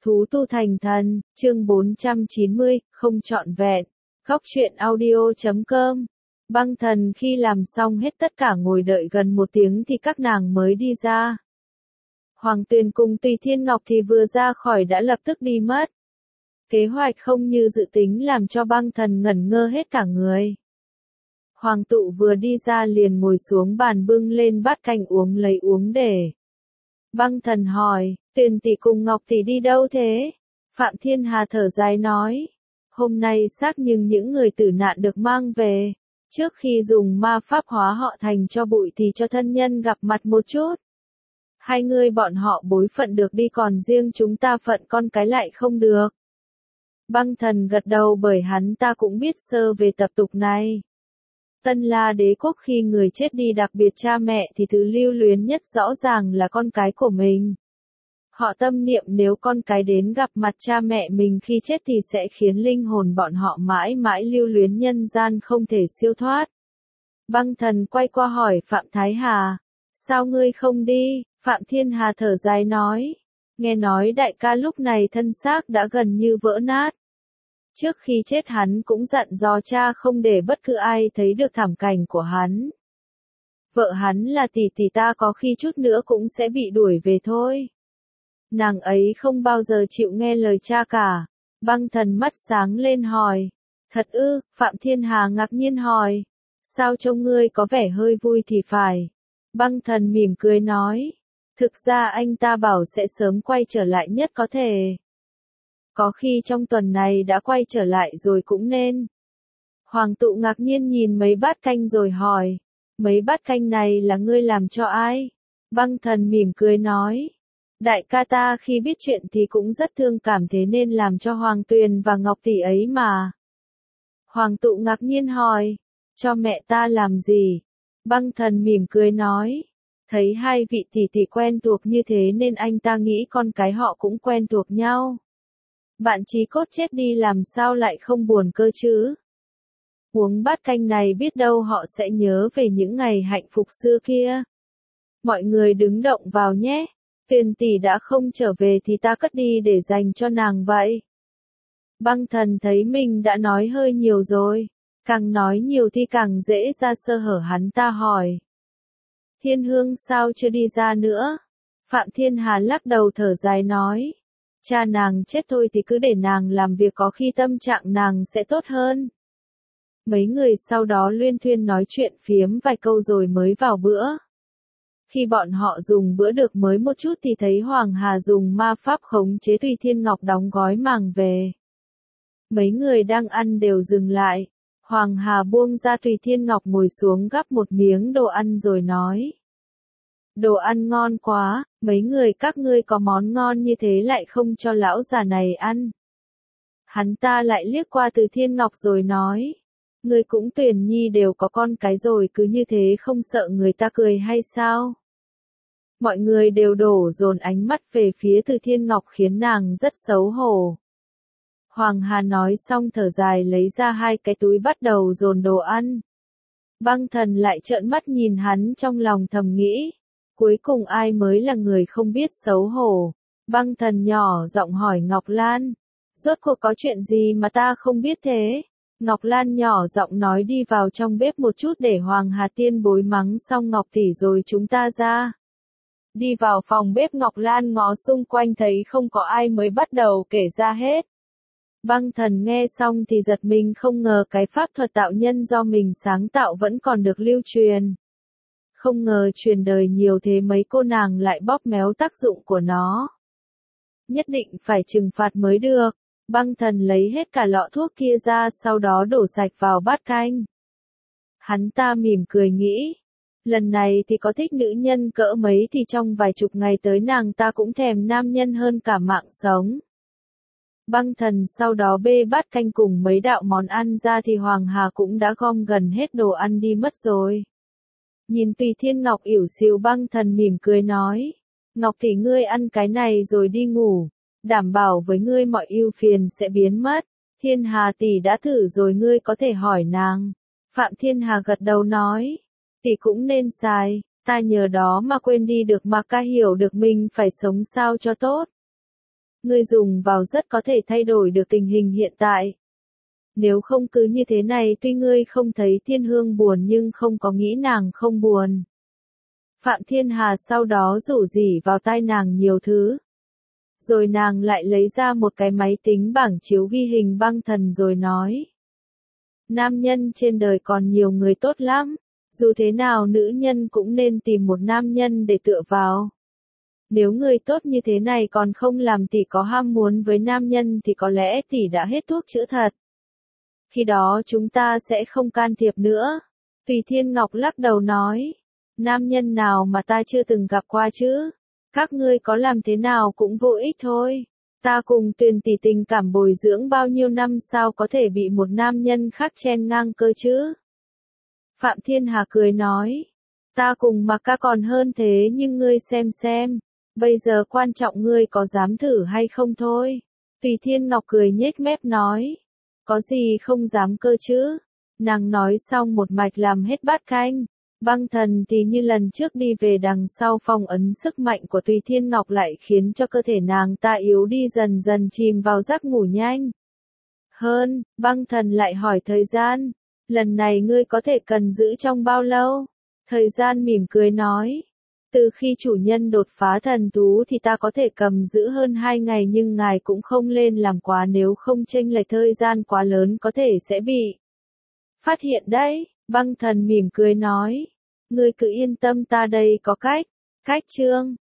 Thú tu thành thần, chương 490, không trọn vẹn. Góc truyện audio.com. Băng thần khi làm xong hết tất cả ngồi đợi gần 1 tiếng thì các nàng mới đi ra. Hoàng Tuyền cùng Tùy Thiên Ngọc thì vừa ra khỏi đã lập tức đi mất. Kế hoạch không như dự tính làm cho băng thần ngẩn ngơ hết cả người. Hoàng tụ vừa đi ra liền ngồi xuống bàn bưng lên bát canh uống lấy uống để. Băng thần hỏi, Tuyền tỷ cùng Ngọc tỷ đi đâu thế? Phạm Thiên Hà thở dài nói, hôm nay xác nhưng những người tử nạn được mang về. Trước khi dùng ma pháp hóa họ thành cho bụi thì cho thân nhân gặp mặt một chút. Hai người bọn họ bối phận được đi còn riêng chúng ta phận con cái lại không được. Băng thần gật đầu bởi hắn ta cũng biết sơ về tập tục này. Tân La Đế quốc khi người chết đi đặc biệt cha mẹ thì thứ lưu luyến nhất rõ ràng là con cái của mình. Họ tâm niệm nếu con cái đến gặp mặt cha mẹ mình khi chết thì sẽ khiến linh hồn bọn họ mãi mãi lưu luyến nhân gian không thể siêu thoát. Băng thần quay qua hỏi Phạm Thái Hà, sao ngươi không đi? Phạm Thiên Hà thở dài nói, nghe nói đại ca lúc này thân xác đã gần như vỡ nát. Trước khi chết hắn cũng dặn dò cha không để bất cứ ai thấy được thảm cảnh của hắn. Vợ hắn là tỷ tỷ ta có khi chút nữa cũng sẽ bị đuổi về thôi. Nàng ấy không bao giờ chịu nghe lời cha cả. Băng thần mắt sáng lên hỏi. Thật ư? Phạm Thiên Hà ngạc nhiên hỏi. Sao trông ngươi có vẻ hơi vui thì phải. Băng thần mỉm cười nói. Thực ra anh ta bảo sẽ sớm quay trở lại nhất có thể. Có khi trong tuần này đã quay trở lại rồi cũng nên. Hoàng tụ ngạc nhiên nhìn mấy bát canh rồi hỏi. Mấy bát canh này là ngươi làm cho ai? Băng thần mỉm cười nói. Đại ca ta khi biết chuyện thì cũng rất thương cảm thế nên làm cho Hoàng Tuyền và Ngọc tỷ ấy mà. Hoàng tụ ngạc nhiên hỏi. Cho mẹ ta làm gì? Băng thần mỉm cười nói. Thấy hai vị tỷ tỷ quen thuộc như thế nên anh ta nghĩ con cái họ cũng quen thuộc nhau. Bạn chí cốt chết đi làm sao lại không buồn cơ chứ? Uống bát canh này biết đâu họ sẽ nhớ về những ngày hạnh phúc xưa kia. Mọi người đứng động vào nhé. Tuyền tỷ đã không trở về thì ta cất đi để dành cho nàng vậy. Băng thần thấy mình đã nói hơi nhiều rồi. Càng nói nhiều thì càng dễ ra sơ hở hắn ta hỏi. Thiên Hương sao chưa đi ra nữa? Phạm Thiên Hà lắc đầu thở dài nói. Cha nàng chết thôi thì cứ để nàng làm việc có khi tâm trạng nàng sẽ tốt hơn. Mấy người sau đó luyên thuyên nói chuyện phiếm vài câu rồi mới vào bữa. Khi bọn họ dùng bữa được mới một chút thì thấy Hoàng Hà dùng ma pháp khống chế Tùy Thiên Ngọc đóng gói mang về. Mấy người đang ăn đều dừng lại. Hoàng Hà buông ra Tùy Thiên Ngọc ngồi xuống gắp một miếng đồ ăn rồi nói. Đồ ăn ngon quá, mấy người các ngươi có món ngon như thế lại không cho lão già này ăn. Hắn ta lại liếc qua Từ Thiên Ngọc rồi nói. Ngươi cũng Tuyền Nhi đều có con cái rồi cứ như thế không sợ người ta cười hay sao? Mọi người đều đổ dồn ánh mắt về phía Từ Thiên Ngọc khiến nàng rất xấu hổ. Hoàng Hà nói xong thở dài lấy ra 2 cái túi bắt đầu dồn đồ ăn. Băng thần lại trợn mắt nhìn hắn trong lòng thầm nghĩ. Cuối cùng ai mới là người không biết xấu hổ. Băng thần nhỏ giọng hỏi Ngọc Lan. Rốt cuộc có chuyện gì mà ta không biết thế? Ngọc Lan nhỏ giọng nói đi vào trong bếp một chút để Hoàng Hà tiên bối mắng xong Ngọc tỷ rồi chúng ta ra. Đi vào phòng bếp Ngọc Lan ngó xung quanh thấy không có ai mới bắt đầu kể ra hết. Băng thần nghe xong thì giật mình không ngờ cái pháp thuật tạo nhân do mình sáng tạo vẫn còn được lưu truyền. Không ngờ truyền đời nhiều thế mấy cô nàng lại bóp méo tác dụng của nó. Nhất định phải trừng phạt mới được. Băng thần lấy hết cả lọ thuốc kia ra sau đó đổ sạch vào bát canh. Hắn ta mỉm cười nghĩ. Lần này thì có thích nữ nhân cỡ mấy thì trong vài chục ngày tới nàng ta cũng thèm nam nhân hơn cả mạng sống. Băng thần sau đó bê bát canh cùng mấy đạo món ăn ra thì Hoàng Hà cũng đã gom gần hết đồ ăn đi mất rồi. Nhìn Tùy Thiên Ngọc ỉu xìu băng thần mỉm cười nói. Ngọc tỷ ngươi ăn cái này rồi đi ngủ. Đảm bảo với ngươi mọi ưu phiền sẽ biến mất. Thiên Hà tỷ đã thử rồi ngươi có thể hỏi nàng. Phạm Thiên Hà gật đầu nói. Tỷ cũng nên xài. Ta nhờ đó mà quên đi được mà ca hiểu được mình phải sống sao cho tốt. Ngươi dùng vào rất có thể thay đổi được tình hình hiện tại. Nếu không cứ như thế này tuy ngươi không thấy Thiên Hương buồn nhưng không có nghĩ nàng không buồn. Phạm Thiên Hà sau đó rủ rỉ vào tai nàng nhiều thứ. Rồi nàng lại lấy ra một cái máy tính bảng chiếu ghi hình băng thần rồi nói. Nam nhân trên đời còn nhiều người tốt lắm. Dù thế nào nữ nhân cũng nên tìm một nam nhân để tựa vào. Nếu người tốt như thế này còn không làm tỷ có ham muốn với nam nhân thì có lẽ tỷ đã hết thuốc chữa thật. Khi đó chúng ta sẽ không can thiệp nữa. Tùy Thiên Ngọc lắc đầu nói. Nam nhân nào mà ta chưa từng gặp qua chứ? Các ngươi có làm thế nào cũng vô ích thôi. Ta cùng Tuyền tỷ tình cảm bồi dưỡng bao nhiêu năm sao có thể bị một nam nhân khác chen ngang cơ chứ? Phạm Thiên Hà cười nói. Ta cùng Mạc Ca còn hơn thế nhưng ngươi xem. Bây giờ quan trọng ngươi có dám thử hay không thôi. Tùy Thiên Ngọc cười nhếch mép nói. Có gì không dám cơ chứ? Nàng nói xong một mạch làm hết bát canh. Băng thần thì như lần trước đi về đằng sau phong ấn sức mạnh của Tùy Thiên Ngọc lại khiến cho cơ thể nàng ta yếu đi dần dần chìm vào giấc ngủ nhanh. Hơn, băng thần lại hỏi thời gian. Lần này ngươi có thể cần giữ trong bao lâu? Thời gian mỉm cười nói. Từ khi chủ nhân đột phá thần thú thì ta có thể cầm giữ hơn 2 ngày nhưng ngài cũng không lên làm quá nếu không chênh lệch thời gian quá lớn có thể sẽ bị phát hiện đấy. Băng thần mỉm cười nói. Ngươi cứ yên tâm ta đây có cách. Cách chương